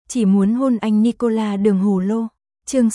Chỉ muốn hôn anh Nicola Đường Hồ Lô. Chương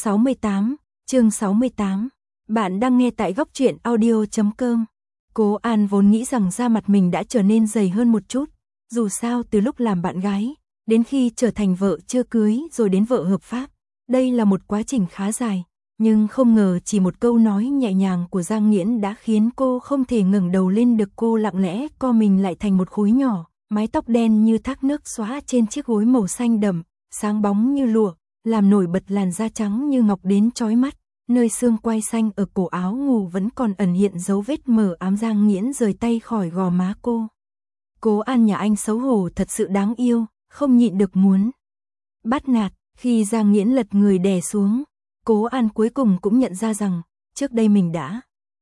68. Bạn đang nghe tại góc truyện audio.com. Cố An vốn nghĩ rằng da mặt mình đã trở nên dày hơn một chút. Dù sao từ lúc làm bạn gái, đến khi trở thành vợ chưa cưới rồi đến vợ hợp pháp. Đây là một quá trình khá dài. Nhưng không ngờ chỉ một câu nói nhẹ nhàng của Giang Nghiễn đã khiến cô không thể ngẩng đầu lên được. Cô lặng lẽ co mình lại thành một khối nhỏ, mái tóc đen như thác nước xõa trên chiếc gối màu xanh đậm, sáng bóng như lụa, làm nổi bật làn da trắng như ngọc đến chói mắt. Nơi xương quai xanh ở cổ áo ngủ vẫn còn ẩn hiện dấu vết mờ ám. Giang Nghiễn rời tay khỏi gò má cô. Cố An nhà anh xấu hổ thật sự đáng yêu, không nhịn được muốn bắt nạt. Khi Giang Nghiễn lật người đè xuống, Cố An cuối cùng cũng nhận ra rằng trước đây mình đã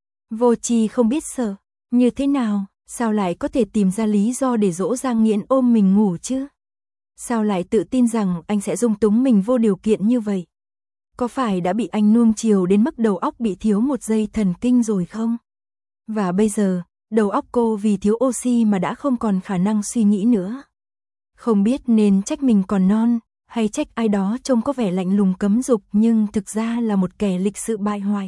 vô tri không biết sợ. Như thế nào, sao lại có thể tìm ra lý do để dỗ Giang Nghiễn ôm mình ngủ chứ? Sao lại tự tin rằng anh sẽ dung túng mình vô điều kiện như vậy? Có phải đã bị anh nuông chiều đến mức đầu óc bị thiếu một dây thần kinh rồi không? Và bây giờ, đầu óc cô vì thiếu oxy mà đã không còn khả năng suy nghĩ nữa. Không biết nên trách mình còn non, hay trách ai đó trông có vẻ lạnh lùng cấm dục nhưng thực ra là một kẻ lịch sự bại hoại.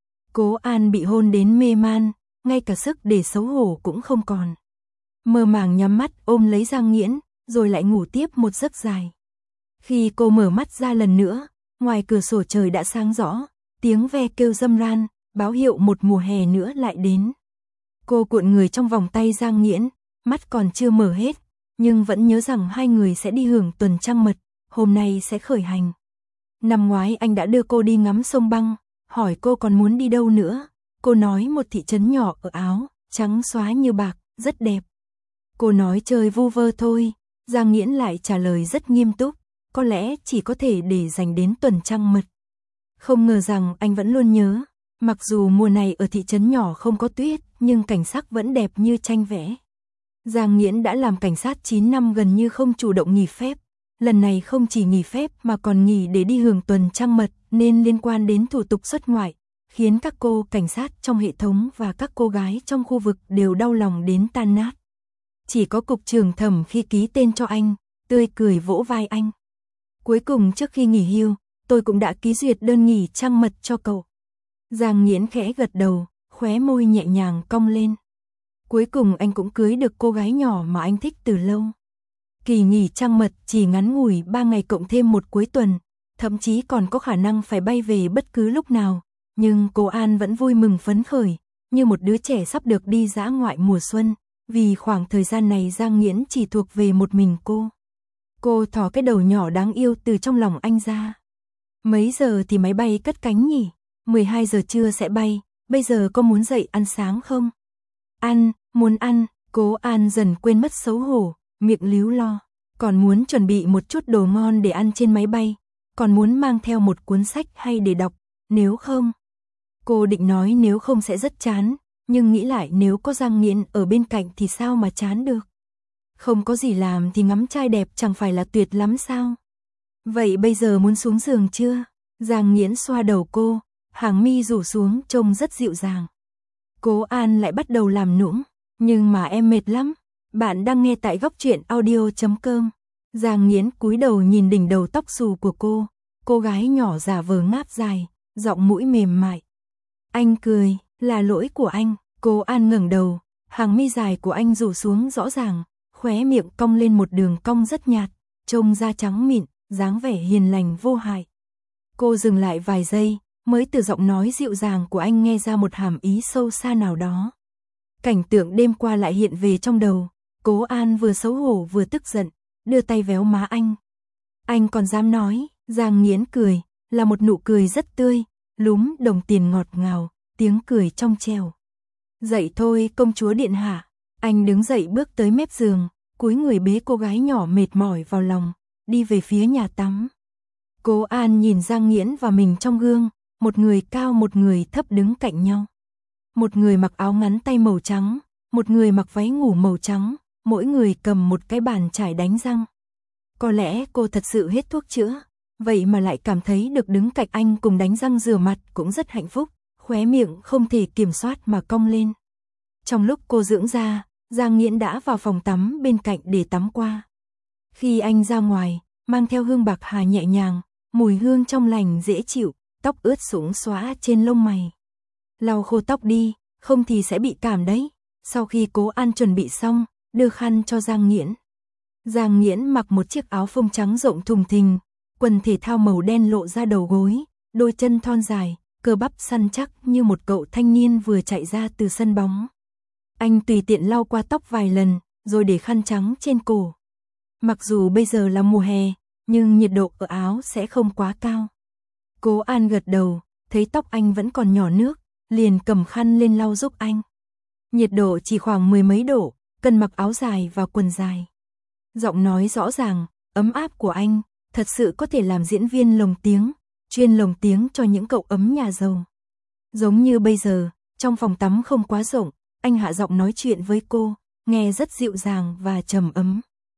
Cố An bị hôn đến mê man, ngay cả sức để xấu hổ cũng không còn. Mơ màng nhắm mắt ôm lấy Giang Nghiễn, rồi lại ngủ tiếp một giấc dài. Khi cô mở mắt ra lần nữa, ngoài cửa sổ trời đã sáng rõ, tiếng ve kêu râm ran, báo hiệu một mùa hè nữa lại đến. Cô cuộn người trong vòng tay Giang Nghiễn, mắt còn chưa mở hết, nhưng vẫn nhớ rằng hai người sẽ đi hưởng tuần trăng mật, hôm nay sẽ khởi hành. Năm ngoái anh đã đưa cô đi ngắm sông băng, hỏi cô còn muốn đi đâu nữa. Cô nói một thị trấn nhỏ ở Áo, trắng xóa như bạc, rất đẹp. Cô nói chơi vu vơ thôi, Giang Nghiễn lại trả lời rất nghiêm túc, có lẽ chỉ có thể để dành đến tuần trăng mật. Không ngờ rằng anh vẫn luôn nhớ, mặc dù mùa này ở thị trấn nhỏ không có tuyết, nhưng cảnh sắc vẫn đẹp như tranh vẽ. Giang Nghiễn đã làm cảnh sát 9 năm gần như không chủ động nghỉ phép. Lần này không chỉ nghỉ phép mà còn nghỉ để đi hưởng tuần trăng mật nên liên quan đến thủ tục xuất ngoại, khiến các cô cảnh sát trong hệ thống và các cô gái trong khu vực đều đau lòng đến tan nát. Chỉ có cục trưởng Thẩm khi ký tên cho anh, tươi cười vỗ vai anh. Cuối cùng trước khi nghỉ hưu, tôi cũng đã ký duyệt đơn nghỉ trăng mật cho cậu. Giang Nghiễn khẽ gật đầu, khóe môi nhẹ nhàng cong lên. Cuối cùng anh cũng cưới được cô gái nhỏ mà anh thích từ lâu. Kỳ nghỉ trăng mật chỉ ngắn ngủi 3 ngày cộng thêm một cuối tuần, thậm chí còn có khả năng phải bay về bất cứ lúc nào. Nhưng Cố An vẫn vui mừng phấn khởi, như một đứa trẻ sắp được đi dã ngoại mùa xuân, vì khoảng thời gian này Giang Nghiễn chỉ thuộc về một mình cô. Cô thò cái đầu nhỏ đáng yêu từ trong lòng anh ra. Mấy giờ thì máy bay cất cánh nhỉ? 12 giờ trưa sẽ bay, bây giờ có muốn dậy ăn sáng không? Muốn ăn, Cố An dần quên mất xấu hổ, miệng líu lo. Còn muốn chuẩn bị một chút đồ ngon để ăn trên máy bay, còn muốn mang theo một cuốn sách hay để đọc, nếu không. Cô định nói nếu không sẽ rất chán, nhưng nghĩ lại nếu có Giang Nghiễn ở bên cạnh thì sao mà chán được. Không có gì làm thì ngắm trai đẹp chẳng phải là tuyệt lắm sao? Vậy bây giờ muốn xuống giường chưa? Giang Nghiễn xoa đầu cô, hàng mi rủ xuống trông rất dịu dàng. Cố An lại bắt đầu làm nũng, nhưng mà em mệt lắm. Bạn đang nghe tại góc truyện audio.com. Giang Nghiễn cúi đầu nhìn đỉnh đầu tóc xù của cô gái nhỏ giả vờ ngáp dài, giọng mũi mềm mại. Anh cười, là lỗi của anh. Cố An ngẩng đầu, hàng mi dài của anh rủ xuống rõ ràng, khóe miệng cong lên một đường cong rất nhạt, trông da trắng mịn, dáng vẻ hiền lành vô hại. Cô dừng lại vài giây, mới từ giọng nói dịu dàng của anh nghe ra một hàm ý sâu xa nào đó. Cảnh tượng đêm qua lại hiện về trong đầu. Cố An vừa xấu hổ vừa tức giận, đưa tay véo má anh. Anh còn dám nói? Giang Nghiễn cười, là một nụ cười rất tươi, lúm đồng tiền ngọt ngào, tiếng cười trong trẻo. Dậy thôi công chúa điện hạ. Anh đứng dậy bước tới mép giường, cúi người bế cô gái nhỏ mệt mỏi vào lòng, đi về phía nhà tắm. Cố An nhìn Giang Nghiễn và mình trong gương, một người cao một người thấp đứng cạnh nhau. Một người mặc áo ngắn tay màu trắng, một người mặc váy ngủ màu trắng, mỗi người cầm một cái bàn chải đánh răng. Có lẽ cô thật sự hết thuốc chữa, vậy mà lại cảm thấy được đứng cạnh anh cùng đánh răng rửa mặt cũng rất hạnh phúc, khóe miệng không thể kiểm soát mà cong lên. Trong lúc cô dưỡng da, Giang Nghiễn đã vào phòng tắm bên cạnh để tắm qua. Khi anh ra ngoài, mang theo hương bạc hà nhẹ nhàng, mùi hương trong lành dễ chịu, tóc ướt sũng xóa trên lông mày. Lau khô tóc đi, không thì sẽ bị cảm đấy. Sau khi Cố An chuẩn bị xong, đưa khăn cho Giang Nghiễn. Giang Nghiễn mặc một chiếc áo phông trắng rộng thùng thình, quần thể thao màu đen lộ ra đầu gối, đôi chân thon dài, cơ bắp săn chắc như một cậu thanh niên vừa chạy ra từ sân bóng. Anh tùy tiện lau qua tóc vài lần, rồi để khăn trắng trên cổ. Mặc dù bây giờ là mùa hè, nhưng nhiệt độ ở Áo sẽ không quá cao. Cố An gật đầu, thấy tóc anh vẫn còn nhỏ nước, liền cầm khăn lên lau giúp anh. Nhiệt độ chỉ khoảng 10 mấy độ, cần mặc áo dài và quần dài. Giọng nói rõ ràng, ấm áp của anh, thật sự có thể làm diễn viên lồng tiếng, chuyên lồng tiếng cho những cậu ấm nhà giàu. Giống như bây giờ, trong phòng tắm không quá rộng, anh hạ giọng nói chuyện với cô, nghe rất dịu dàng và trầm ấm.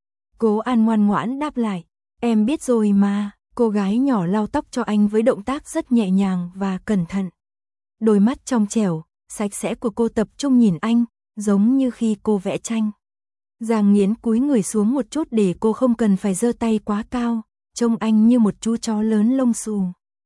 Cố An ngoan ngoãn đáp lại, em biết rồi mà. Cô gái nhỏ lau tóc cho anh với động tác rất nhẹ nhàng và cẩn thận. Đôi mắt trong trẻo, sạch sẽ của cô tập trung nhìn anh, giống như khi cô vẽ tranh. Giang Nghiễn cúi người xuống một chút để cô không cần phải giơ tay quá cao, trông anh như một chú chó lớn lông xù.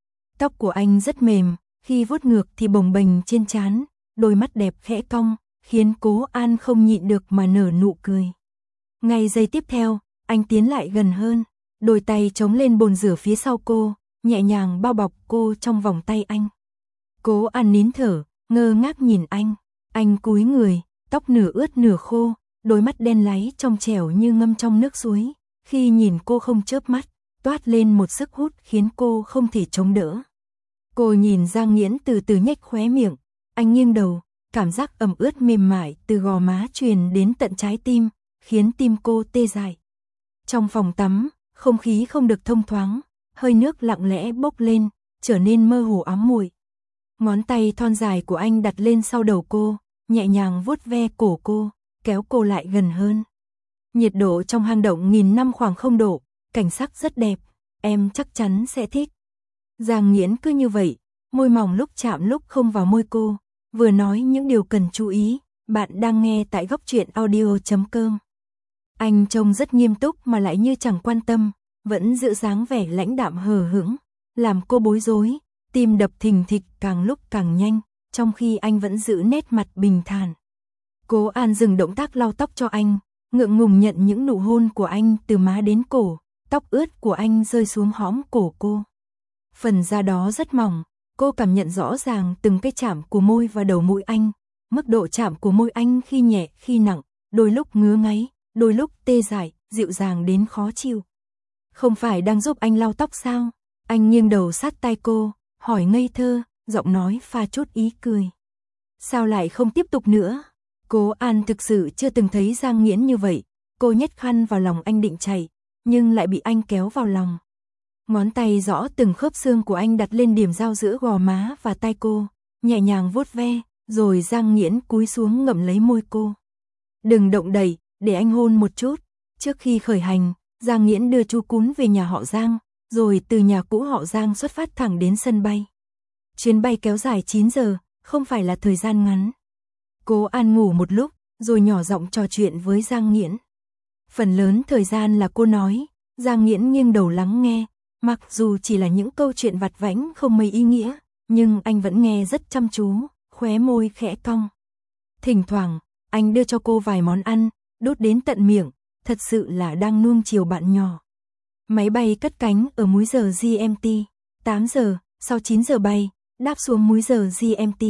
Tóc của anh rất mềm, khi vuốt ngược thì bồng bềnh trên trán, đôi mắt đẹp khẽ cong, khiến Cố An không nhịn được mà nở nụ cười. Ngay giây tiếp theo, anh tiến lại gần hơn, đôi tay chống lên bồn rửa phía sau cô, nhẹ nhàng bao bọc cô trong vòng tay anh. Cố An nín thở, ngơ ngác nhìn anh cúi người, tóc nửa ướt nửa khô, đôi mắt đen láy trong trẻo như ngâm trong nước suối, khi nhìn cô không chớp mắt, toát lên một sức hút khiến cô không thể chống đỡ. Cô nhìn Giang Nghiễn từ từ nhếch khóe miệng, anh nghiêng đầu, cảm giác ẩm ướt mềm mại từ gò má truyền đến tận trái tim, khiến tim cô tê dại. Trong phòng tắm, không khí không được thông thoáng, hơi nước lặng lẽ bốc lên, trở nên mơ hồ ám muội. Ngón tay thon dài của anh đặt lên sau đầu cô, nhẹ nhàng vuốt ve cổ cô, kéo cô lại gần hơn. Nhiệt độ trong hang động nghìn năm khoảng 0 độ, cảnh sắc rất đẹp, em chắc chắn sẽ thích. Giang Nghiễn cứ như vậy, môi mỏng lúc chạm lúc không vào môi cô, vừa nói những điều cần chú ý. Bạn đang nghe tại Góc Truyện Audio.com. Anh trông rất nghiêm túc mà lại như chẳng quan tâm, vẫn giữ dáng vẻ lãnh đạm hờ hững, làm cô bối rối, tim đập thình thịch càng lúc càng nhanh, trong khi anh vẫn giữ nét mặt bình thản. Cố An dừng động tác lau tóc cho anh, ngượng ngùng nhận những nụ hôn của anh từ má đến cổ, tóc ướt của anh rơi xuống hõm cổ cô. Phần da đó rất mỏng, cô cảm nhận rõ ràng từng cái chạm của môi và đầu mũi anh, mức độ chạm của môi anh khi nhẹ khi nặng, đôi lúc ngứa ngáy, đôi lúc tê dại, dịu dàng đến khó chịu. Không phải đang giúp anh lau tóc sao? Anh nghiêng đầu sát tai cô, hỏi ngây thơ, giọng nói pha chút ý cười. Sao lại không tiếp tục nữa? Cố An thực sự chưa từng thấy Giang Nghiễn như vậy, cô nhét khăn vào lòng anh định chạy, nhưng lại bị anh kéo vào lòng. Ngón tay rõ từng khớp xương của anh đặt lên điểm giao giữa gò má và tai cô, nhẹ nhàng vuốt ve, rồi Giang Nghiễn cúi xuống ngậm lấy môi cô. Đừng động đậy, để anh hôn một chút. Trước khi khởi hành, Giang Nghiễn đưa chú cún về nhà họ Giang, rồi từ nhà cũ họ Giang xuất phát thẳng đến sân bay. Chuyến bay kéo dài 9 giờ, không phải là thời gian ngắn. Cố An ngủ một lúc, rồi nhỏ giọng trò chuyện với Giang Nghiễn. Phần lớn thời gian là cô nói, Giang Nghiễn nghiêng đầu lắng nghe, mặc dù chỉ là những câu chuyện vặt vãnh không mấy ý nghĩa, nhưng anh vẫn nghe rất chăm chú, khóe môi khẽ cong. Thỉnh thoảng, anh đưa cho cô vài món ăn, đút đến tận miệng, thật sự là đang nuông chiều bạn nhỏ. Máy bay cất cánh ở múi giờ GMT, 8 giờ, sau 9 giờ bay, đáp xuống múi giờ GMT.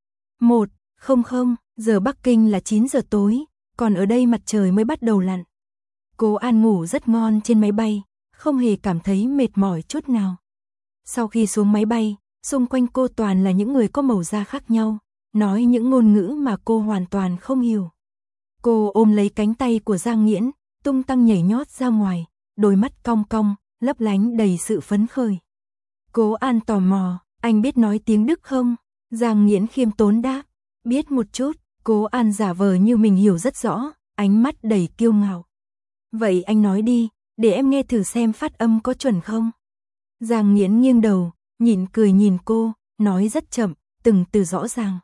1:00 giờ Bắc Kinh là 9 giờ tối, còn ở đây mặt trời mới bắt đầu lặn. Cố An ngủ rất ngon trên máy bay, không hề cảm thấy mệt mỏi chút nào. Sau khi xuống máy bay, xung quanh cô toàn là những người có màu da khác nhau, nói những ngôn ngữ mà cô hoàn toàn không hiểu. Cô ôm lấy cánh tay của Giang Nghiễn, tung tăng nhảy nhót ra ngoài, đôi mắt cong cong, lấp lánh đầy sự phấn khởi. Cố An tò mò, anh biết nói tiếng Đức không? Giang Nghiễn khiêm tốn đáp, biết một chút. Cố An giả vờ như mình hiểu rất rõ, ánh mắt đầy kiêu ngạo. Vậy anh nói đi, để em nghe thử xem phát âm có chuẩn không? Giang Nghiễn nghiêng đầu, nhìn cười nhìn cô, nói rất chậm, từng từ rõ ràng.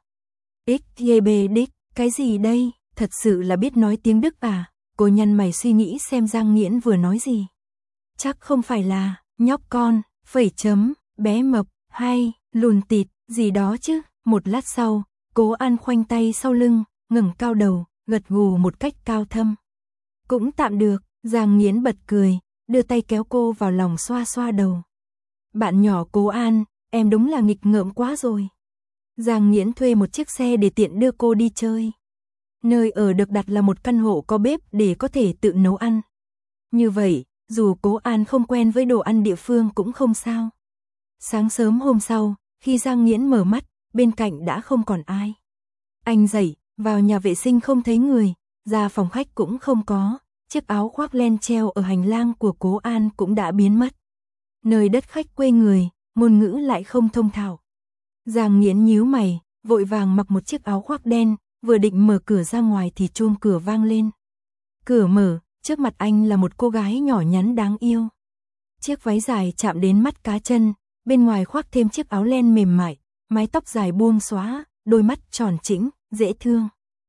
XGB cái gì đây? Thật sự là biết nói tiếng Đức à? Cô nhăn mày suy nghĩ xem Giang Nghiễn vừa nói gì. chắc không phải là nhóc con, phẩy chấm, bé mập, hay lùn tịt, gì đó chứ. Một lát sau, Cố An khoanh tay sau lưng, ngẩng cao đầu, gật gù một cách cao thâm. Cũng tạm được, Giang Nghiễn bật cười, đưa tay kéo cô vào lòng xoa xoa đầu. Bạn nhỏ Cố An, em đúng là nghịch ngợm quá rồi. Giang Nghiễn thuê một chiếc xe để tiện đưa cô đi chơi. Nơi ở được đặt là một căn hộ có bếp để có thể tự nấu ăn. Như vậy, dù Cố An không quen với đồ ăn địa phương cũng không sao. Sáng sớm hôm sau, khi Giang Nghiễn mở mắt, bên cạnh đã không còn ai. Anh dậy, vào nhà vệ sinh không thấy người, ra phòng khách cũng không có, chiếc áo khoác len treo ở hành lang của Cố An cũng đã biến mất. Nơi đất khách quê người, ngôn ngữ lại không thông thạo. Giang Nghiễn nhíu mày, vội vàng mặc một chiếc áo khoác đen, vừa định mở cửa ra ngoài thì chuông cửa vang lên. Cửa mở, trước mặt anh là một cô gái nhỏ nhắn đáng yêu. Chiếc váy dài chạm đến mắt cá chân, bên ngoài khoác thêm chiếc áo len mềm mại, mái tóc dài buông xõa, đôi mắt tròn trĩnh, dễ thương.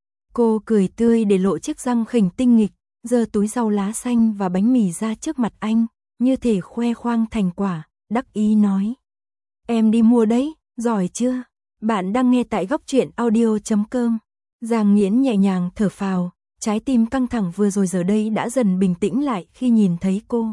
Cô cười tươi để lộ chiếc răng khỉnh tinh nghịch, giơ túi rau lá xanh và bánh mì ra trước mặt anh, như thể khoe khoang thành quả, đắc ý nói. Em đi mua đấy, giỏi chưa? Bạn đang nghe tại góc truyện audio.com. Giang Nghiễn nhẹ nhàng thở phào, trái tim căng thẳng vừa rồi giờ đây đã dần bình tĩnh lại khi nhìn thấy cô.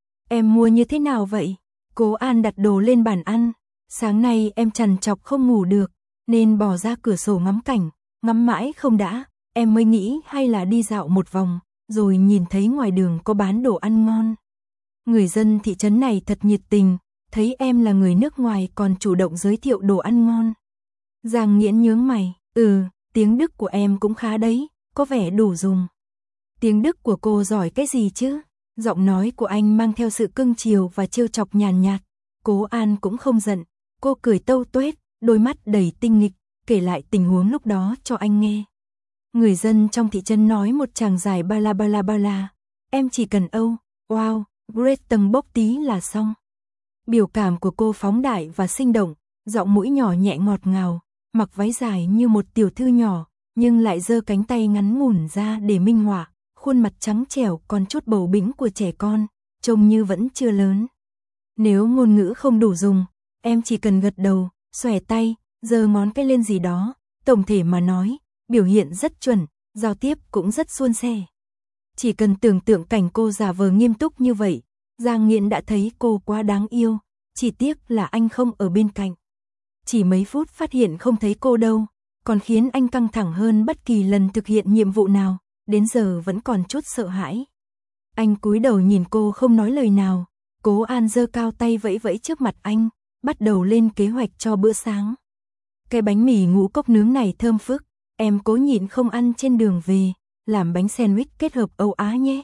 Em mua như thế nào vậy? Cố An đặt đồ lên bàn ăn. Sáng nay em trằn trọc không ngủ được, nên bỏ ra cửa sổ ngắm cảnh, ngắm mãi không đã, em mới nghĩ hay là đi dạo một vòng, rồi nhìn thấy ngoài đường có bán đồ ăn ngon. Người dân thị trấn này thật nhiệt tình, thấy em là người nước ngoài còn chủ động giới thiệu đồ ăn ngon. Giang Nghiễn nhướng mày, tiếng Đức của em cũng khá đấy, có vẻ đủ dùng. Tiếng Đức của cô giỏi cái gì chứ? Giọng nói của anh mang theo sự cưng chiều và trêu chọc nhàn nhạt. Cố An cũng không giận, cô cười tâu tuét, đôi mắt đầy tinh nghịch, kể lại tình huống lúc đó cho anh nghe. Người dân trong thị trấn nói một tràng dài ba la, em chỉ cần wow, great tầng bốc tí là xong. Biểu cảm của cô phóng đại và sinh động, giọng mũi nhỏ nhẹ ngọt ngào, mặc váy dài như một tiểu thư nhỏ, nhưng lại giơ cánh tay ngắn ngủn ra để minh họa, khuôn mặt trắng trẻo còn chút bầu bĩnh của trẻ con, trông như vẫn chưa lớn. Nếu ngôn ngữ không đủ dùng, em chỉ cần gật đầu, xòe tay, giơ ngón cái lên gì đó, tổng thể mà nói, biểu hiện rất chuẩn, giao tiếp cũng rất suôn sẻ. Chỉ cần tưởng tượng cảnh cô giả vờ nghiêm túc như vậy, Giang Nghiễn đã thấy cô quá đáng yêu, chỉ tiếc là anh không ở bên cạnh. Chỉ mấy phút phát hiện không thấy cô đâu, còn khiến anh căng thẳng hơn bất kỳ lần thực hiện nhiệm vụ nào, đến giờ vẫn còn chút sợ hãi. Anh cúi đầu nhìn cô không nói lời nào, Cố An giơ cao tay vẫy vẫy trước mặt anh, bắt đầu lên kế hoạch cho bữa sáng. Cái bánh mì ngũ cốc nướng này thơm phức, em cố nhịn không ăn trên đường về, làm bánh sandwich kết hợp Âu Á nhé.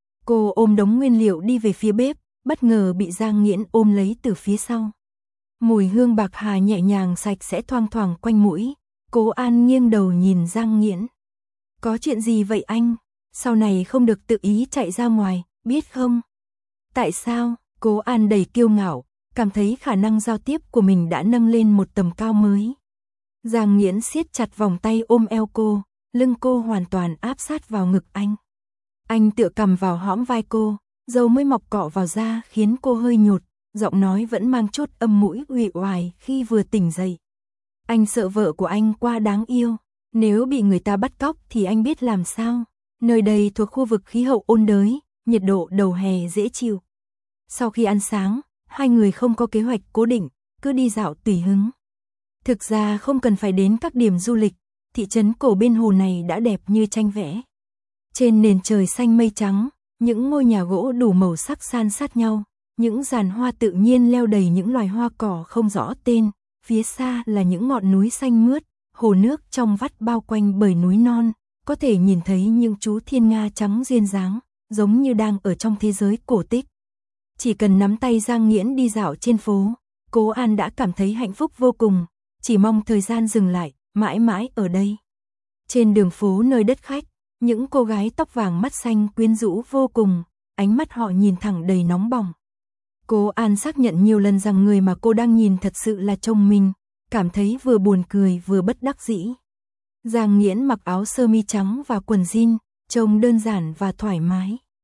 Cô ôm đống nguyên liệu đi về phía bếp, bất ngờ bị Giang Nghiễn ôm lấy từ phía sau. Mùi hương bạc hà nhẹ nhàng sạch sẽ thoang thoảng quanh mũi, Cố An nghiêng đầu nhìn Giang Nghiễn. Có chuyện gì vậy anh? Sau này không được tự ý chạy ra ngoài, biết không? Tại sao? Cố An đầy kiêu ngạo, cảm thấy khả năng giao tiếp của mình đã nâng lên một tầm cao mới. Giang Nghiễn siết chặt vòng tay ôm eo cô, lưng cô hoàn toàn áp sát vào ngực anh. Anh tựa cằm vào hõm vai cô, râu mới mọc cọ vào da khiến cô hơi nhột, giọng nói vẫn mang chút âm mũi uể oải khi vừa tỉnh dậy. Anh sợ vợ của anh quá đáng yêu, nếu bị người ta bắt cóc thì anh biết làm sao. Nơi đây thuộc khu vực khí hậu ôn đới, nhiệt độ đầu hè dễ chịu. Sau khi ăn sáng, hai người không có kế hoạch cố định, cứ đi dạo tùy hứng. Thực ra không cần phải đến các điểm du lịch, thị trấn cổ bên hồ này đã đẹp như tranh vẽ. Trên nền trời xanh mây trắng, những ngôi nhà gỗ đủ màu sắc san sát nhau, những giàn hoa tự nhiên leo đầy những loài hoa cỏ không rõ tên, phía xa là những ngọn núi xanh mướt, hồ nước trong vắt bao quanh bởi núi non, có thể nhìn thấy những chú thiên nga trắng duyên dáng, giống như đang ở trong thế giới cổ tích. Chỉ cần nắm tay Giang Nghiễn đi dạo trên phố, Cố An đã cảm thấy hạnh phúc vô cùng, chỉ mong thời gian dừng lại, mãi mãi ở đây. Trên đường phố nơi đất khách, những cô gái tóc vàng mắt xanh quyến rũ vô cùng, ánh mắt họ nhìn thẳng đầy nóng bỏng. Cố An xác nhận nhiều lần rằng người mà cô đang nhìn thật sự là chồng mình, cảm thấy vừa buồn cười vừa bất đắc dĩ. Giang Nghiễn mặc áo sơ mi trắng và quần jean, trông đơn giản và thoải mái.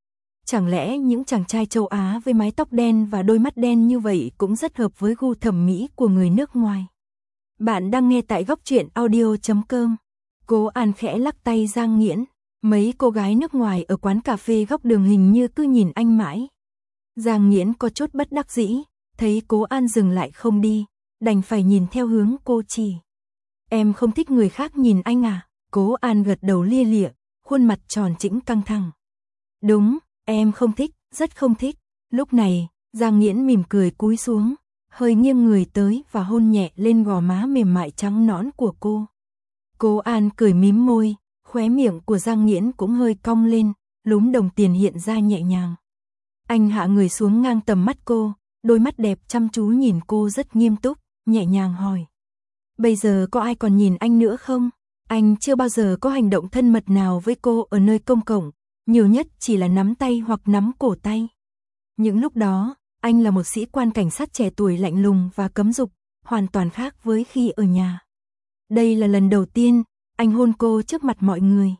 Chẳng lẽ những chàng trai châu Á với mái tóc đen và đôi mắt đen như vậy cũng rất hợp với gu thẩm mỹ của người nước ngoài? Bạn đang nghe tại góc truyện audio.com. Cố An khẽ lắc tay Giang Nghiễn. Mấy cô gái nước ngoài ở quán cà phê góc đường hình như cứ nhìn anh mãi. Giang Nghiễn có chút bất đắc dĩ, thấy Cố An dừng lại không đi, đành phải nhìn theo hướng cô chỉ. Em không thích người khác nhìn anh à? Cố An gật đầu lia lịa, khuôn mặt tròn trĩnh căng thẳng. Đúng, em không thích, rất không thích. Lúc này, Giang Nghiễn mỉm cười cúi xuống, hơi nghiêng người tới và hôn nhẹ lên gò má mềm mại trắng nõn của cô. Cố An cười mím môi, khóe miệng của Giang Nghiễn cũng hơi cong lên, lúm đồng tiền hiện ra nhẹ nhàng. Anh hạ người xuống ngang tầm mắt cô, đôi mắt đẹp chăm chú nhìn cô rất nghiêm túc, nhẹ nhàng hỏi. Bây giờ có ai còn nhìn anh nữa không? Anh chưa bao giờ có hành động thân mật nào với cô ở nơi công cộng, nhiều nhất chỉ là nắm tay hoặc nắm cổ tay. Những lúc đó, anh là một sĩ quan cảnh sát trẻ tuổi lạnh lùng và cấm dục, hoàn toàn khác với khi ở nhà. Đây là lần đầu tiên, anh hôn cô trước mặt mọi người.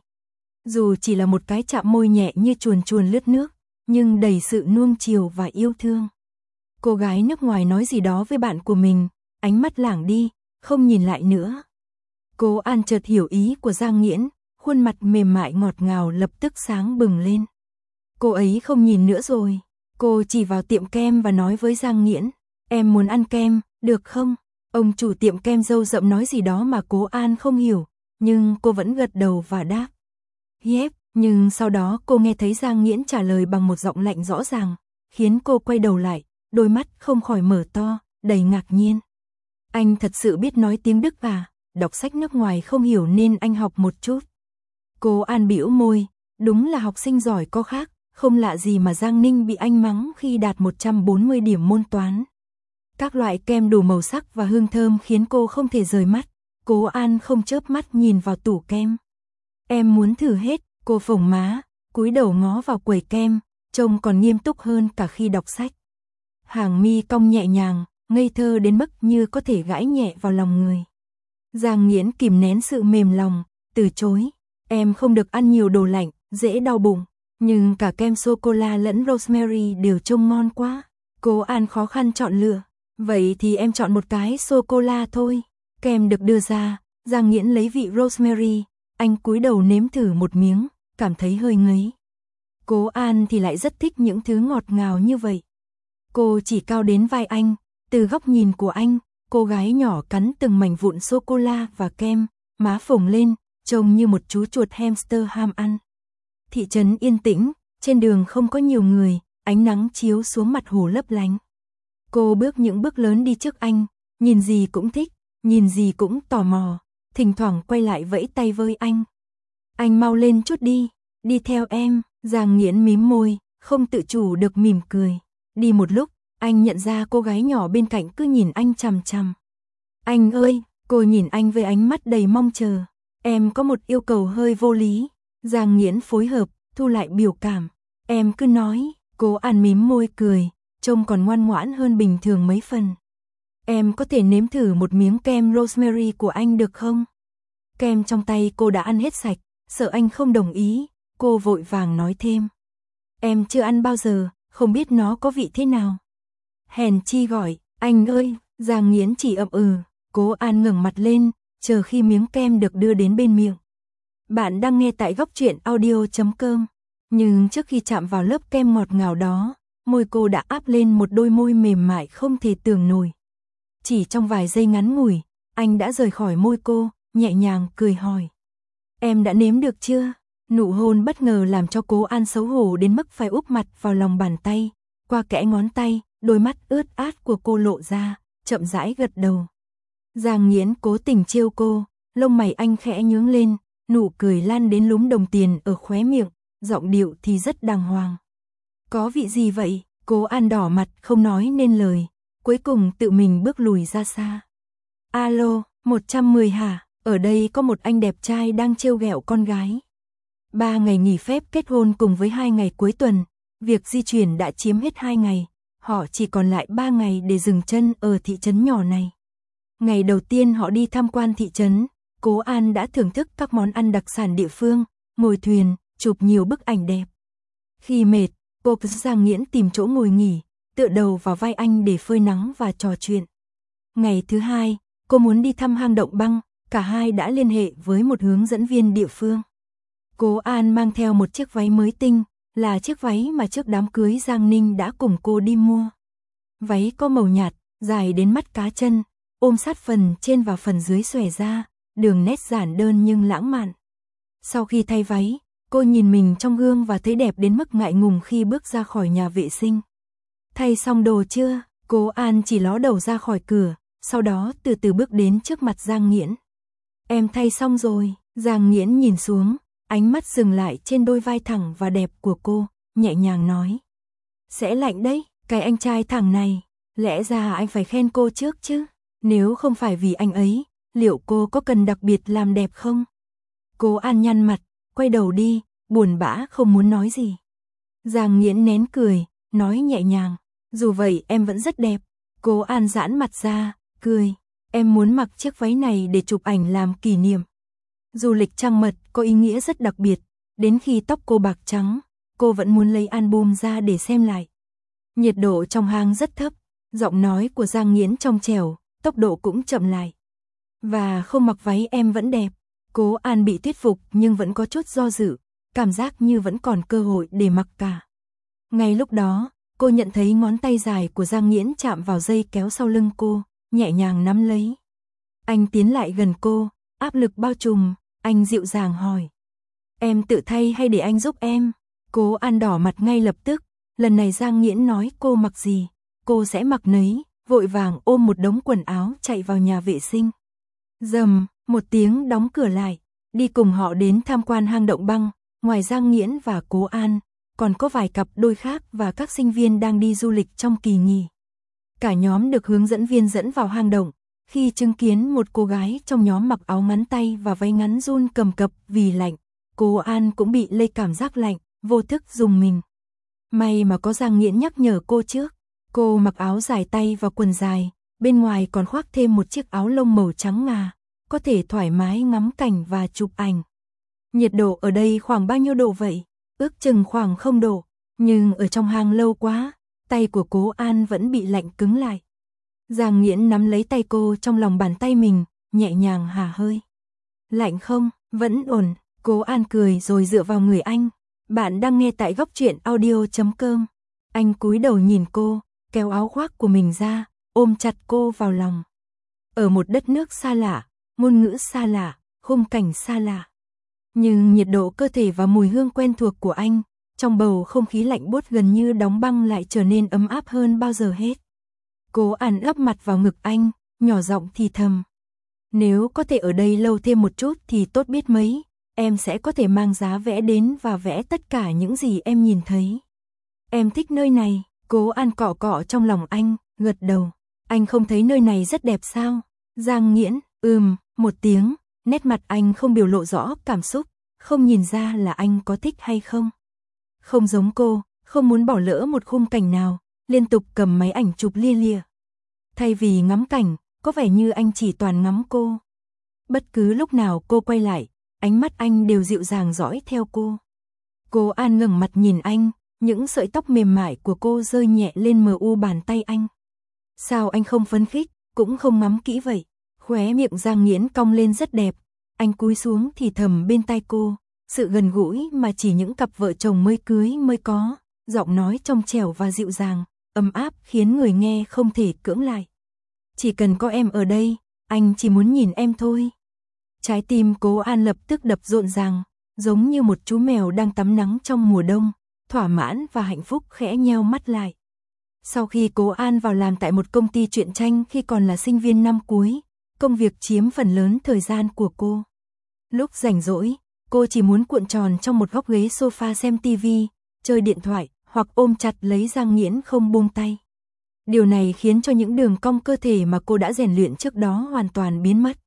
Dù chỉ là một cái chạm môi nhẹ như chuồn chuồn lướt nước, nhưng đầy sự nuông chiều và yêu thương. Cô gái nước ngoài nói gì đó với bạn của mình, ánh mắt lảng đi, không nhìn lại nữa. Cố An chợt hiểu ý của Giang Nghiễn, khuôn mặt mềm mại ngọt ngào lập tức sáng bừng lên. Cô ấy không nhìn nữa rồi. Cô chỉ vào tiệm kem và nói với Giang Nghiễn, em muốn ăn kem, được không? Ông chủ tiệm kem râu rậm nói gì đó mà Cố An không hiểu, nhưng cô vẫn gật đầu và đáp. Yep, nhưng sau đó cô nghe thấy Giang Nghiễn trả lời bằng một giọng lạnh rõ ràng, khiến cô quay đầu lại, đôi mắt không khỏi mở to, đầy ngạc nhiên. Anh thật sự biết nói tiếng Đức à? Đọc sách nước ngoài không hiểu nên anh học một chút. Cố An bĩu môi, đúng là học sinh giỏi có khác, không lạ gì mà Giang Ninh bị anh mắng khi đạt 140 điểm môn toán. Các loại kem đủ màu sắc và hương thơm khiến cô không thể rời mắt. Cố An không chớp mắt nhìn vào tủ kem. Em muốn thử hết, cô phồng má, cúi đầu ngó vào quầy kem, trông còn nghiêm túc hơn cả khi đọc sách. Hàng mi cong nhẹ nhàng, ngây thơ đến mức như có thể gãi nhẹ vào lòng người. Giang Nghiễn kìm nén sự mềm lòng, từ chối. Em không được ăn nhiều đồ lạnh, dễ đau bụng. Nhưng cả kem sô-cô-la lẫn rosemary đều trông ngon quá. Cố An khó khăn chọn lựa. Vậy thì em chọn một cái sô-cô-la thôi. Kem được đưa ra, Giang Nghiễn lấy vị rosemary. Anh cúi đầu nếm thử một miếng, cảm thấy hơi ngấy. Cố An thì lại rất thích những thứ ngọt ngào như vậy. Cô chỉ cao đến vai anh, từ góc nhìn của anh, cô gái nhỏ cắn từng mảnh vụn sô-cô-la và kem, má phồng lên, trông như một chú chuột hamster ham ăn. Thị trấn yên tĩnh, trên đường không có nhiều người, ánh nắng chiếu xuống mặt hồ lấp lánh. Cô bước những bước lớn đi trước anh, nhìn gì cũng thích, nhìn gì cũng tò mò, thỉnh thoảng quay lại vẫy tay với anh. Anh mau lên chút đi theo em. Giang Nghiễn mím môi, không tự chủ được mỉm cười. Đi một lúc, anh nhận ra cô gái nhỏ bên cạnh cứ nhìn anh chằm chằm. Anh ơi, cô nhìn anh với ánh mắt đầy mong chờ. Em có một yêu cầu hơi vô lý. Giang Nghiễn phối hợp, thu lại biểu cảm. Em cứ nói. Cố An mím môi cười, trông còn ngoan ngoãn hơn bình thường mấy phần. Em có thể nếm thử một miếng kem rosemary của anh được không? Kem trong tay cô đã ăn hết sạch, sợ anh không đồng ý, cô vội vàng nói thêm. Em chưa ăn bao giờ, không biết nó có vị thế nào. Hèn chi gọi, anh ơi. Giang Nghiễn chỉ ậm ừ. Cố An ngẩng mặt lên, chờ khi miếng kem được đưa đến bên miệng. Bạn đang nghe tại góc truyện audio.com. Nhưng trước khi chạm vào lớp kem ngọt ngào đó, môi cô đã áp lên một đôi môi mềm mại không thể tưởng nổi. Chỉ trong vài giây ngắn ngủi, anh đã rời khỏi môi cô, nhẹ nhàng cười hỏi. Em đã nếm được chưa? Nụ hôn bất ngờ làm cho Cố An xấu hổ đến mức phải úp mặt vào lòng bàn tay, qua kẽ ngón tay, đôi mắt ướt át của cô lộ ra, chậm rãi gật đầu. Giang Nghiễn cố tình trêu cô, lông mày anh khẽ nhướng lên, nụ cười lan đến lúm đồng tiền ở khóe miệng, giọng điệu thì rất đàng hoàng. Có vị gì vậy? Cố An đỏ mặt không nói nên lời, cuối cùng tự mình bước lùi ra xa. Alo, 110 hả? Ở đây có một anh đẹp trai đang trêu ghẹo con gái. 3 ngày nghỉ phép kết hôn cùng với 2 ngày cuối tuần, việc di chuyển đã chiếm hết 2 ngày, họ chỉ còn lại 3 ngày để dừng chân ở thị trấn nhỏ này. Ngày đầu tiên họ đi tham quan thị trấn, Cố An đã thưởng thức các món ăn đặc sản địa phương, ngồi thuyền, chụp nhiều bức ảnh đẹp. Khi mệt, Cô Giang Nghiễn tìm chỗ ngồi nghỉ, tựa đầu vào vai anh để phơi nắng và trò chuyện. Ngày thứ hai, cô muốn đi thăm hang động băng, cả hai đã liên hệ với một hướng dẫn viên địa phương. Cố An mang theo một chiếc váy mới tinh, là chiếc váy mà trước đám cưới Giang Ninh đã cùng cô đi mua. Váy có màu nhạt, dài đến mắt cá chân, ôm sát phần trên và phần dưới xòe ra, đường nét giản đơn nhưng lãng mạn. Sau khi thay váy, cô nhìn mình trong gương và thấy đẹp đến mức ngại ngùng khi bước ra khỏi nhà vệ sinh. Thay xong đồ chưa? Cố An chỉ ló đầu ra khỏi cửa, sau đó từ từ bước đến trước mặt Giang Nghiễn. Em thay xong rồi. Giang Nghiễn nhìn xuống, ánh mắt dừng lại trên đôi vai thẳng và đẹp của cô, nhẹ nhàng nói. Sẽ lạnh đấy, cái anh trai thẳng này, lẽ ra anh phải khen cô trước chứ. Nếu không phải vì anh ấy, liệu cô có cần đặc biệt làm đẹp không? Cố An nhăn mặt, quay đầu đi, buồn bã không muốn nói gì. Giang Nghiễn nén cười, nói nhẹ nhàng, dù vậy em vẫn rất đẹp. Cố An giãn mặt ra, cười, em muốn mặc chiếc váy này để chụp ảnh làm kỷ niệm. Du lịch trăng mật có ý nghĩa rất đặc biệt, đến khi tóc cô bạc trắng, cô vẫn muốn lấy album ra để xem lại. Nhiệt độ trong hang rất thấp, giọng nói của Giang Nghiễn trong trẻo, tốc độ cũng chậm lại. Và không mặc váy em vẫn đẹp. Cố An bị thuyết phục nhưng vẫn có chút do dự, cảm giác như vẫn còn cơ hội để mặc cả. Ngay lúc đó, cô nhận thấy ngón tay dài của Giang Nghiễn chạm vào dây kéo sau lưng cô, nhẹ nhàng nắm lấy. Anh tiến lại gần cô, áp lực bao trùm, anh dịu dàng hỏi. Em tự thay hay để anh giúp em? Cố An đỏ mặt ngay lập tức, lần này Giang Nghiễn nói cô mặc gì, cô sẽ mặc nấy, vội vàng ôm một đống quần áo chạy vào nhà vệ sinh. Rầm, một tiếng đóng cửa lại, đi cùng họ đến tham quan hang động băng, ngoài Giang Nghiễn và Cố An, còn có vài cặp đôi khác và các sinh viên đang đi du lịch trong kỳ nghỉ. Cả nhóm được hướng dẫn viên dẫn vào hang động, khi chứng kiến một cô gái trong nhóm mặc áo ngắn tay và váy ngắn run cầm cập vì lạnh, Cố An cũng bị lây cảm giác lạnh, vô thức rùng mình. May mà có Giang Nghiễn nhắc nhở cô trước, cô mặc áo dài tay và quần dài, bên ngoài còn khoác thêm một chiếc áo lông màu trắng ngà, có thể thoải mái ngắm cảnh và chụp ảnh. Nhiệt độ ở đây khoảng bao nhiêu độ vậy? Ước chừng khoảng 0 độ, nhưng ở trong hang lâu quá, tay của Cố An vẫn bị lạnh cứng lại. Giang Nghiễn nắm lấy tay cô trong lòng bàn tay mình, nhẹ nhàng hả hơi. Lạnh không? Vẫn ổn. Cố An cười rồi dựa vào người anh. Bạn đang nghe tại Góc Truyện Audio.com. Anh cúi đầu nhìn cô, kéo áo khoác của mình ra, ôm chặt cô vào lòng. Ở một đất nước xa lạ, ngôn ngữ xa lạ, khung cảnh xa lạ. Nhưng nhiệt độ cơ thể và mùi hương quen thuộc của anh, trong bầu không khí lạnh buốt gần như đóng băng lại trở nên ấm áp hơn bao giờ hết. Cố An ấp mặt vào ngực anh, nhỏ giọng thì thầm. Nếu có thể ở đây lâu thêm một chút thì tốt biết mấy, em sẽ có thể mang giá vẽ đến và vẽ tất cả những gì em nhìn thấy. Em thích nơi này. Cố An cọ cọ trong lòng anh, gật đầu. Anh không thấy nơi này rất đẹp sao? Giang Nghiễn, một tiếng, nét mặt anh không biểu lộ rõ cảm xúc, không nhìn ra là anh có thích hay không. Không giống cô, không muốn bỏ lỡ một khung cảnh nào, liên tục cầm máy ảnh chụp lia lịa. Thay vì ngắm cảnh, có vẻ như anh chỉ toàn ngắm cô. Bất cứ lúc nào cô quay lại, ánh mắt anh đều dịu dàng dõi theo cô. Cố An ngẩng mặt nhìn anh, những sợi tóc mềm mại của cô rơi nhẹ lên mờ u bàn tay anh. Sao anh không phấn khích, cũng không ngắm kỹ vậy? Khóe miệng Giang Nghiễn cong lên rất đẹp, anh cúi xuống thì thầm bên tai cô, sự gần gũi mà chỉ những cặp vợ chồng mới cưới mới có, giọng nói trong trẻo và dịu dàng, ấm áp khiến người nghe không thể cưỡng lại. Chỉ cần có em ở đây, anh chỉ muốn nhìn em thôi. Trái tim Cố An lập tức đập rộn ràng, giống như một chú mèo đang tắm nắng trong mùa đông, thỏa mãn và hạnh phúc khẽ nheo mắt lại. Sau khi Cố An vào làm tại một công ty truyện tranh khi còn là sinh viên năm cuối, công việc chiếm phần lớn thời gian của cô. Lúc rảnh rỗi, cô chỉ muốn cuộn tròn trong một góc ghế sofa xem tivi, chơi điện thoại hoặc ôm chặt lấy Giang Nghiễn không buông tay. Điều này khiến cho những đường cong cơ thể mà cô đã rèn luyện trước đó hoàn toàn biến mất.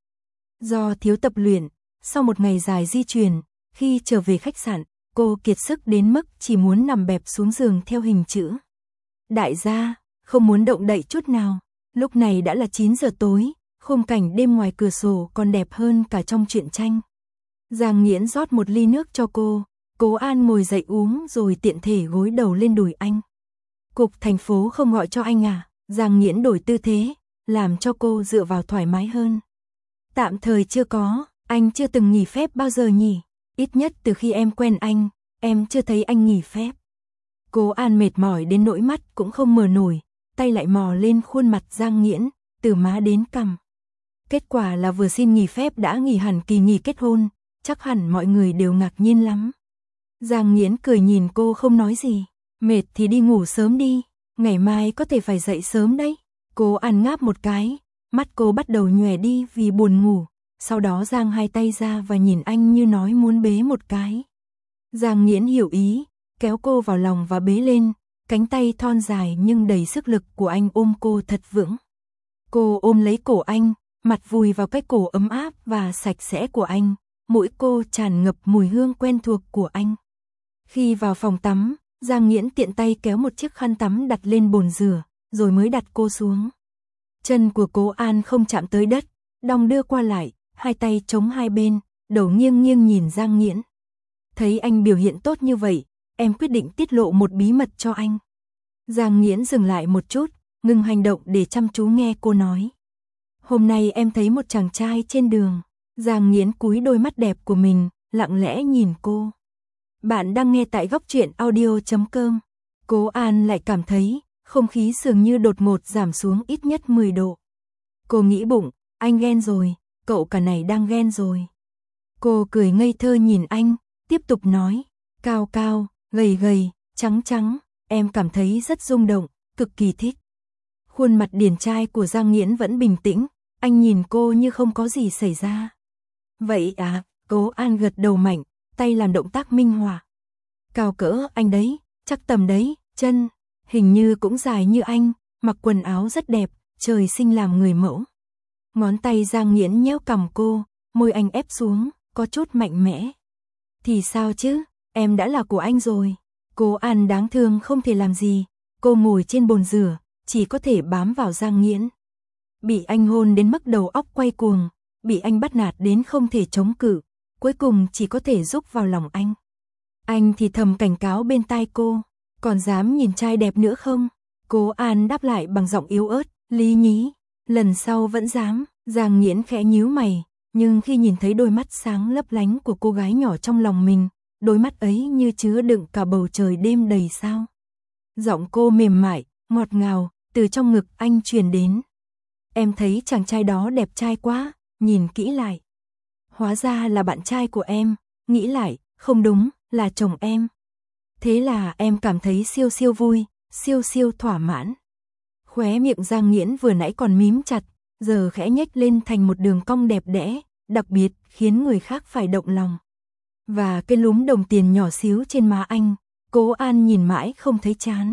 Do thiếu tập luyện, sau một ngày dài di chuyển, khi trở về khách sạn, cô kiệt sức đến mức chỉ muốn nằm bẹp xuống giường theo hình chữ. Đại gia, không muốn động đậy chút nào. Lúc này đã là 9 giờ tối, khung cảnh đêm ngoài cửa sổ còn đẹp hơn cả trong truyện tranh. Giang Nghiễn rót một ly nước cho cô Cố An ngồi dậy uống rồi tiện thể gối đầu lên đùi anh. Cục thành phố không gọi cho anh à? Giang Nghiễn đổi tư thế, làm cho cô dựa vào thoải mái hơn. Tạm thời chưa có, anh chưa từng nghỉ phép bao giờ nhỉ? Ít nhất từ khi em quen anh, em chưa thấy anh nghỉ phép. Cố An mệt mỏi đến nỗi mắt cũng không mở nổi, tay lại mò lên khuôn mặt Giang Nghiễn, từ má đến cằm. Kết quả là vừa xin nghỉ phép đã nghỉ hẳn kỳ nghỉ kết hôn, chắc hẳn mọi người đều ngạc nhiên lắm. Giang Nghiễn cười nhìn cô không nói gì, mệt thì đi ngủ sớm đi, ngày mai có thể phải dậy sớm đấy. Cố An ngáp một cái, mắt cô bắt đầu nhòe đi vì buồn ngủ, sau đó giang hai tay ra và nhìn anh như nói muốn bế một cái. Giang Nghiễn hiểu ý, kéo cô vào lòng và bế lên, cánh tay thon dài nhưng đầy sức lực của anh ôm cô thật vững. Cô ôm lấy cổ anh, mặt vùi vào cái cổ ấm áp và sạch sẽ của anh, mũi cô tràn ngập mùi hương quen thuộc của anh. Khi vào phòng tắm, Giang Nghiễn tiện tay kéo một chiếc khăn tắm đặt lên bồn rửa, rồi mới đặt cô xuống. Chân của Cố An không chạm tới đất, đong đưa qua lại, hai tay chống hai bên, đầu nghiêng nghiêng nhìn Giang Nghiễn. Thấy anh biểu hiện tốt như vậy, em quyết định tiết lộ một bí mật cho anh. Giang Nghiễn dừng lại một chút, ngừng hành động để chăm chú nghe cô nói. Hôm nay em thấy một chàng trai trên đường. Giang Nghiễn cúi đôi mắt đẹp của mình, lặng lẽ nhìn cô. Bạn đang nghe tại góc truyện audio.com. Cố An lại cảm thấy không khí dường như đột ngột giảm xuống ít nhất 10 độ. Cô nghĩ bụng, anh ghen rồi, cậu cả này đang ghen rồi. Cô cười ngây thơ nhìn anh, tiếp tục nói, cao cao, gầy gầy, trắng trắng, em cảm thấy rất rung động, cực kỳ thích. Khuôn mặt điển trai của Giang Nghiễn vẫn bình tĩnh, anh nhìn cô như không có gì xảy ra. Vậy à, Cố An gật đầu mạnh, tay làm động tác minh họa. Cao cỡ anh đấy, chắc tầm đấy, chân, hình như cũng dài như anh, mặc quần áo rất đẹp, trời sinh làm người mẫu. Ngón tay Giang Nghiễn nhéo cằm cô, môi anh ép xuống, có chút mạnh mẽ. Thì sao chứ, em đã là của anh rồi. Cố An đáng thương không thể làm gì, cô ngồi trên bồn rửa, chỉ có thể bám vào Giang Nghiễn. Bị anh hôn đến mức đầu óc quay cuồng, bị anh bắt nạt đến không thể chống cự, cuối cùng chỉ có thể rúc vào lòng anh. Anh thì thầm cảnh cáo bên tai cô, còn dám nhìn trai đẹp nữa không? Cố An đáp lại bằng giọng yếu ớt, lý nhí, lần sau vẫn dám. Giang Nghiễn khẽ nhíu mày, nhưng khi nhìn thấy đôi mắt sáng lấp lánh của cô gái nhỏ trong lòng mình, đôi mắt ấy như chứa đựng cả bầu trời đêm đầy sao. Giọng cô mềm mại, ngọt ngào, từ trong ngực anh truyền đến. Em thấy chàng trai đó đẹp trai quá, nhìn kỹ lại. Hóa ra là bạn trai của em, nghĩ lại, không đúng, là chồng em. Thế là em cảm thấy siêu siêu vui, siêu siêu thỏa mãn. Khóe miệng Giang Nghiễn vừa nãy còn mím chặt, giờ khẽ nhếch lên thành một đường cong đẹp đẽ, đặc biệt khiến người khác phải động lòng. Và cái lúm đồng tiền nhỏ xíu trên má anh, Cố An nhìn mãi không thấy chán.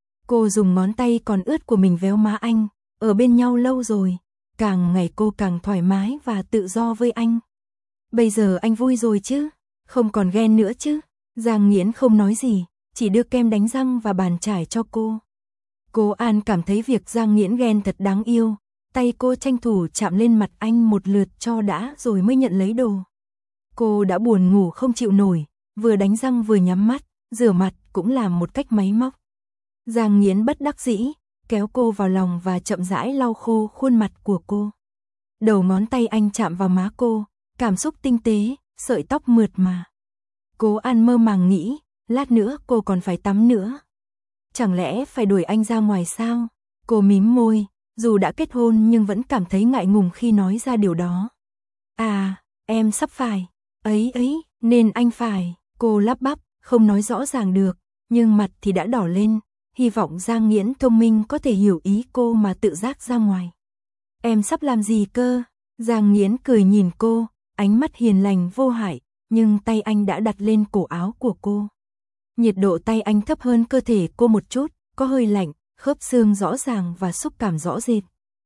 Cô dùng ngón tay còn ướt của mình véo má anh, ở bên nhau lâu rồi, càng ngày cô càng thoải mái và tự do với anh. Bây giờ anh vui rồi chứ, không còn ghen nữa chứ. Giang Nghiễn không nói gì, chỉ đưa kem đánh răng và bàn chải cho cô. Cố An cảm thấy việc Giang Nghiễn ghen thật đáng yêu, tay cô tranh thủ chạm lên mặt anh một lượt cho đã rồi mới nhận lấy đồ. Cô đã buồn ngủ không chịu nổi, vừa đánh răng vừa nhắm mắt, rửa mặt cũng làm một cách máy móc. Giang Nghiễn bất đắc dĩ, kéo cô vào lòng và chậm rãi lau khô khuôn mặt của cô. Đầu ngón tay anh chạm vào má cô, cảm xúc tinh tế, sợi tóc mượt mà. Cố An mơ màng nghĩ, lát nữa cô còn phải tắm nữa. Chẳng lẽ phải đuổi anh ra ngoài sao? Cô mím môi, dù đã kết hôn nhưng vẫn cảm thấy ngại ngùng khi nói ra điều đó. À, em sắp phải. Ấy, nên anh phải. Cô lắp bắp, không nói rõ ràng được, nhưng mặt thì đã đỏ lên. Hy vọng Giang Nghiễn thông minh có thể hiểu ý cô mà tự giác ra ngoài. Em sắp làm gì cơ? Giang Nghiễn cười nhìn cô, ánh mắt hiền lành vô hại, nhưng tay anh đã đặt lên cổ áo của cô. Nhiệt độ tay anh thấp hơn cơ thể cô một chút, có hơi lạnh, khớp xương rõ ràng và xúc cảm rõ rệt.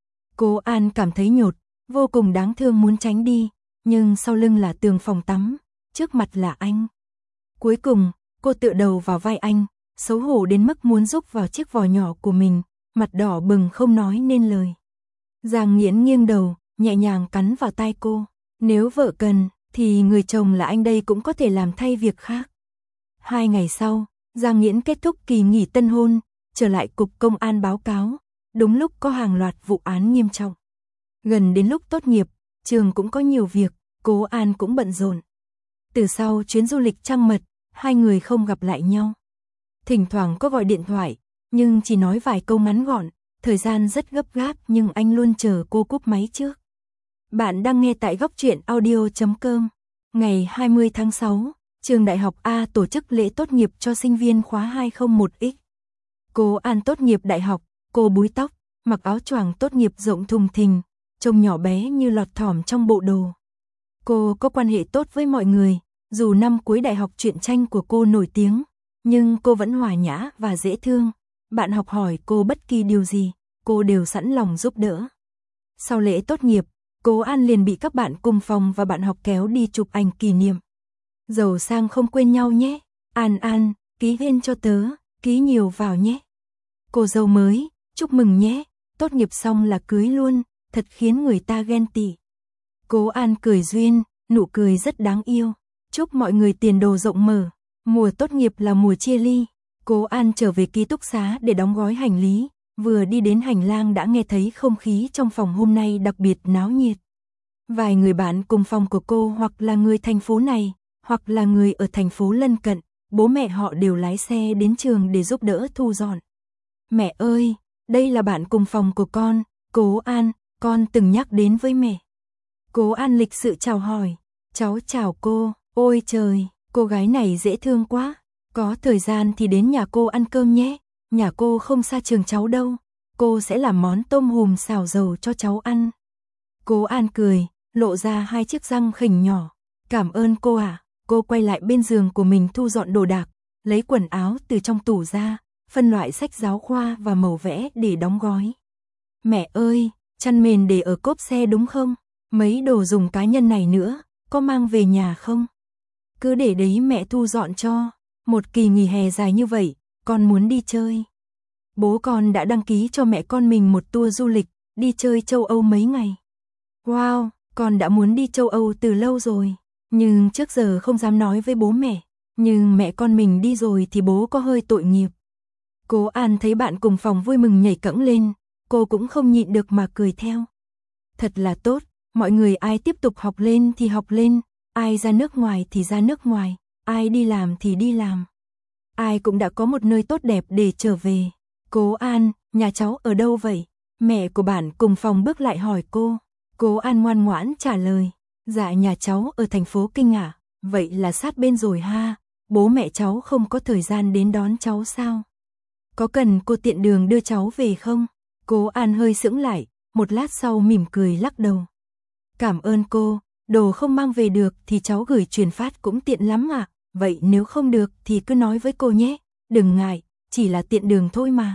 Cố An cảm thấy nhột, vô cùng đáng thương muốn tránh đi, nhưng sau lưng là tường phòng tắm, trước mặt là anh. Cuối cùng, cô tựa đầu vào vai anh, xấu hổ đến mức muốn rúc vào chiếc vò nhỏ của mình, mặt đỏ bừng không nói nên lời. Giang Nghiễn nghiêng đầu, nhẹ nhàng cắn vào tai cô. Nếu vợ cần, thì người chồng là anh đây cũng có thể làm thay việc khác. 2 ngày sau, Giang Nghiễn kết thúc kỳ nghỉ tân hôn, trở lại cục công an báo cáo, đúng lúc có hàng loạt vụ án nghiêm trọng. Gần đến lúc tốt nghiệp, trường cũng có nhiều việc, Cố An cũng bận rộn. Từ sau chuyến du lịch trăng mật, hai người không gặp lại nhau. Thỉnh thoảng có gọi điện thoại, nhưng chỉ nói vài câu ngắn gọn, thời gian rất gấp gáp nhưng anh luôn chờ cô cúp máy trước. Bạn đang nghe tại góc truyện audio.com. Ngày 20 tháng 6, trường Đại học A tổ chức lễ tốt nghiệp cho sinh viên khóa 201X. Cố An tốt nghiệp đại học, cô búi tóc, mặc áo choàng tốt nghiệp rộng thùng thình, trông nhỏ bé như lọt thỏm trong bộ đồ. Cô có quan hệ tốt với mọi người, dù năm cuối đại học truyện tranh của cô nổi tiếng, nhưng cô vẫn hòa nhã và dễ thương. Bạn học hỏi cô bất kỳ điều gì, cô đều sẵn lòng giúp đỡ. Sau lễ tốt nghiệp, Cố An liền bị các bạn cùng phòng và bạn học kéo đi chụp ảnh kỷ niệm. Giàu sang không quên nhau nhé. An An, ký tên cho tớ, ký nhiều vào nhé. Cô dâu mới, chúc mừng nhé, tốt nghiệp xong là cưới luôn, thật khiến người ta ghen tị. Cố An cười duyên, nụ cười rất đáng yêu. Chúc mọi người tiền đồ rộng mở, mùa tốt nghiệp là mùa chia ly. Cố An trở về ký túc xá để đóng gói hành lý, vừa đi đến hành lang đã nghe thấy không khí trong phòng hôm nay đặc biệt náo nhiệt. Vài người bạn cùng phòng của cô hoặc là người thành phố này, hoặc là người ở thành phố lân cận, bố mẹ họ đều lái xe đến trường để giúp đỡ thu dọn. Mẹ ơi, đây là bạn cùng phòng của con, Cố An, con từng nhắc đến với mẹ. Cố An lịch sự chào hỏi, cháu chào cô, ôi trời, cô gái này dễ thương quá, có thời gian thì đến nhà cô ăn cơm nhé, nhà cô không xa trường cháu đâu, cô sẽ làm món tôm hùm xào dầu cho cháu ăn. Cố An cười, lộ ra hai chiếc răng khỉnh nhỏ, cảm ơn cô ạ. Cô quay lại bên giường của mình thu dọn đồ đạc, lấy quần áo từ trong tủ ra, phân loại sách giáo khoa và màu vẽ để đóng gói. Mẹ ơi, chăn mền để ở cốp xe đúng không? Mấy đồ dùng cá nhân này nữa, có mang về nhà không? Cứ để đấy mẹ thu dọn cho. Một kỳ nghỉ hè dài như vậy, con muốn đi chơi. Bố con đã đăng ký cho mẹ con mình một tour du lịch, đi chơi châu Âu mấy ngày. Wow, con đã muốn đi châu Âu từ lâu rồi, nhưng trước giờ không dám nói với bố mẹ. Nhưng mẹ con mình đi rồi thì bố có hơi tội nghiệp. Cố An thấy bạn cùng phòng vui mừng nhảy cẫng lên, cô cũng không nhịn được mà cười theo. Thật là tốt, mọi người ai tiếp tục học lên thì học lên, ai ra nước ngoài thì ra nước ngoài, ai đi làm thì đi làm. Ai cũng đã có một nơi tốt đẹp để trở về. Cố An, nhà cháu ở đâu vậy? Mẹ của bạn cùng phòng bước lại hỏi cô. Cố An ngoan ngoãn trả lời. Dạ nhà cháu ở thành phố Kinh ạ. Vậy là sát bên rồi ha. Bố mẹ cháu không có thời gian đến đón cháu sao? Có cần cô tiện đường đưa cháu về không? Cố An hơi sững lại, một lát sau mỉm cười lắc đầu. Cảm ơn cô, đồ không mang về được thì cháu gửi truyền phát cũng tiện lắm ạ. Vậy nếu không được thì cứ nói với cô nhé, đừng ngại, chỉ là tiện đường thôi mà.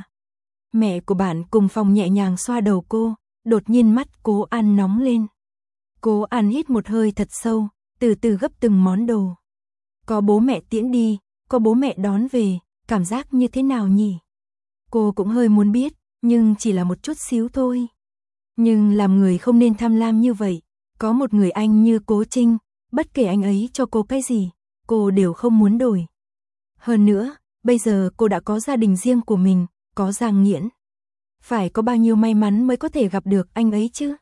Mẹ của bạn cùng phòng nhẹ nhàng xoa đầu cô, đột nhiên mắt Cố An nóng lên. Cố An hít một hơi thật sâu, từ từ gấp từng món đồ. Có bố mẹ tiễn đi, có bố mẹ đón về, cảm giác như thế nào nhỉ? Cô cũng hơi muốn biết, nhưng chỉ là một chút xíu thôi. Nhưng làm người không nên tham lam như vậy, có một người anh như Cố Trinh, bất kể anh ấy cho cô cái gì, cô đều không muốn đổi. Hơn nữa, bây giờ cô đã có gia đình riêng của mình, có Giang Nghiễn. Phải có bao nhiêu may mắn mới có thể gặp được anh ấy chứ?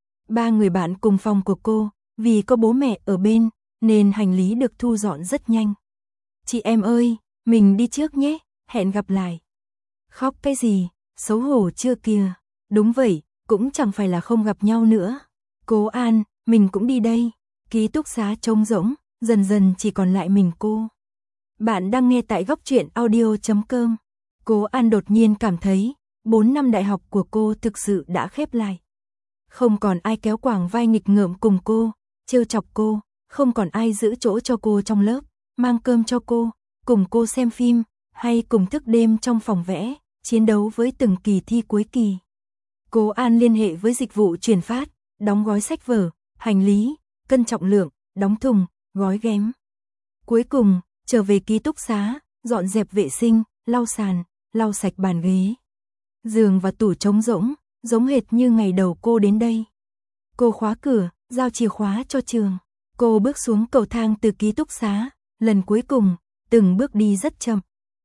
3 người bạn cùng phòng của cô, vì có bố mẹ ở bên, nên hành lý được thu dọn rất nhanh. Chị em ơi, mình đi trước nhé, hẹn gặp lại. Khóc cái gì, xấu hổ chưa kìa. Đúng vậy, cũng chẳng phải là không gặp nhau nữa. Cố An, mình cũng đi đây. Ký túc xá trống rỗng, dần dần chỉ còn lại mình cô. Bạn đang nghe tại góc truyện audio.com. Cố An đột nhiên cảm thấy 4 năm đại học của cô thực sự đã khép lại. Không còn ai kéo quàng vai nghịch ngợm cùng cô, trêu chọc cô, không còn ai giữ chỗ cho cô trong lớp, mang cơm cho cô, cùng cô xem phim, hay cùng thức đêm trong phòng vẽ, chiến đấu với từng kỳ thi cuối kỳ. Cố An liên hệ với dịch vụ chuyển phát, đóng gói sách vở, hành lý, cân trọng lượng, đóng thùng, gói ghém. Cuối cùng, trở về ký túc xá, dọn dẹp vệ sinh, lau sàn, lau sạch bàn ghế. Giường và tủ trống rỗng, giống hệt như ngày đầu cô đến đây. Cô khóa cửa, giao chìa khóa cho trường. Cô bước xuống cầu thang từ ký túc xá, lần cuối cùng, từng bước đi rất chậm.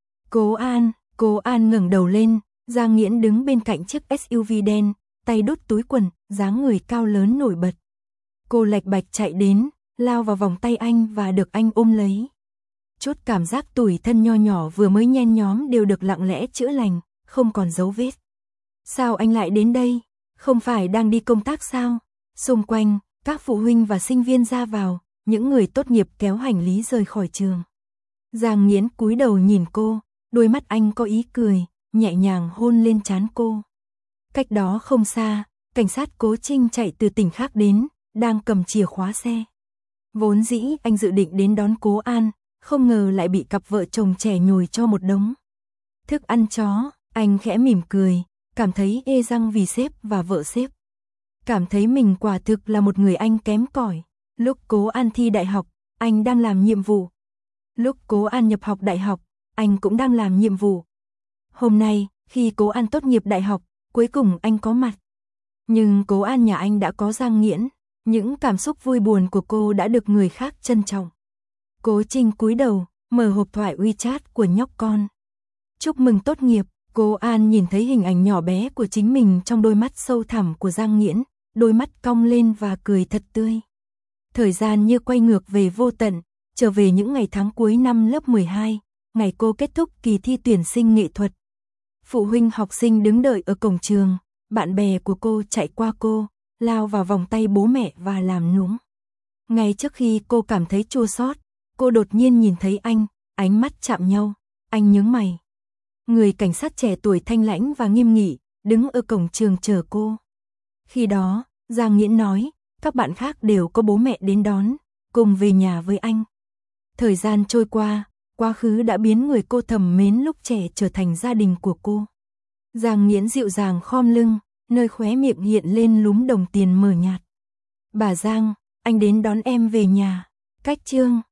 Cố An ngẩng đầu lên, Giang Nghiễn đứng bên cạnh chiếc SUV đen, tay đút túi quần, dáng người cao lớn nổi bật. Cô lạch bạch chạy đến, lao vào vòng tay anh và được anh ôm lấy. Chút cảm giác tủi thân nho nhỏ vừa mới nhen nhóm đều được lặng lẽ chữa lành, không còn dấu vết. Sao anh lại đến đây? Không phải đang đi công tác sao? Xung quanh, các phụ huynh và sinh viên ra vào, những người tốt nghiệp kéo hành lý rời khỏi trường. Giang Nghiễn cúi đầu nhìn cô, đôi mắt anh có ý cười, nhẹ nhàng hôn lên trán cô. Cách đó không xa, cảnh sát Cố Trinh chạy từ tỉnh khác đến, đang cầm chìa khóa xe. Vốn dĩ anh dự định đến đón Cố An, không ngờ lại bị cặp vợ chồng trẻ nhồi cho một đống thức ăn chó. Anh khẽ mỉm cười, cảm thấy ê răng vì sếp và vợ sếp. Cảm thấy mình quả thực là một người anh kém cỏi. Lúc Cố An thi đại học, anh đang làm nhiệm vụ. Lúc Cố An nhập học đại học, anh cũng đang làm nhiệm vụ. Hôm nay, khi Cố An tốt nghiệp đại học, cuối cùng anh có mặt. Nhưng Cố An nhà anh đã có Giang Nghiễn, những cảm xúc vui buồn của cô đã được người khác trân trọng. Cố Trinh cúi đầu, mở hộp thoại WeChat của nhóc con. Chúc mừng tốt nghiệp. Cố An nhìn thấy hình ảnh nhỏ bé của chính mình trong đôi mắt sâu thẳm của Giang Nghiễn, đôi mắt cong lên và cười thật tươi. Thời gian như quay ngược về vô tận, trở về những ngày tháng cuối năm lớp 12, ngày cô kết thúc kỳ thi tuyển sinh nghệ thuật. Phụ huynh học sinh đứng đợi ở cổng trường, bạn bè của cô chạy qua cô, lao vào vòng tay bố mẹ và làm nũng. Ngay trước khi cô cảm thấy chua xót, cô đột nhiên nhìn thấy anh, ánh mắt chạm nhau, anh nhướng mày. Người cảnh sát trẻ tuổi thanh lãnh và nghiêm nghị, đứng ở cổng trường chờ cô. Khi đó, Giang Nghiễn nói, các bạn khác đều có bố mẹ đến đón, cùng về nhà với anh. Thời gian trôi qua, quá khứ đã biến người cô thầm mến lúc trẻ trở thành gia đình của cô. Giang Nghiễn dịu dàng khom lưng, nơi khóe miệng hiện lên lúm đồng tiền mờ nhạt. Bà Giang, anh đến đón em về nhà. Cách chương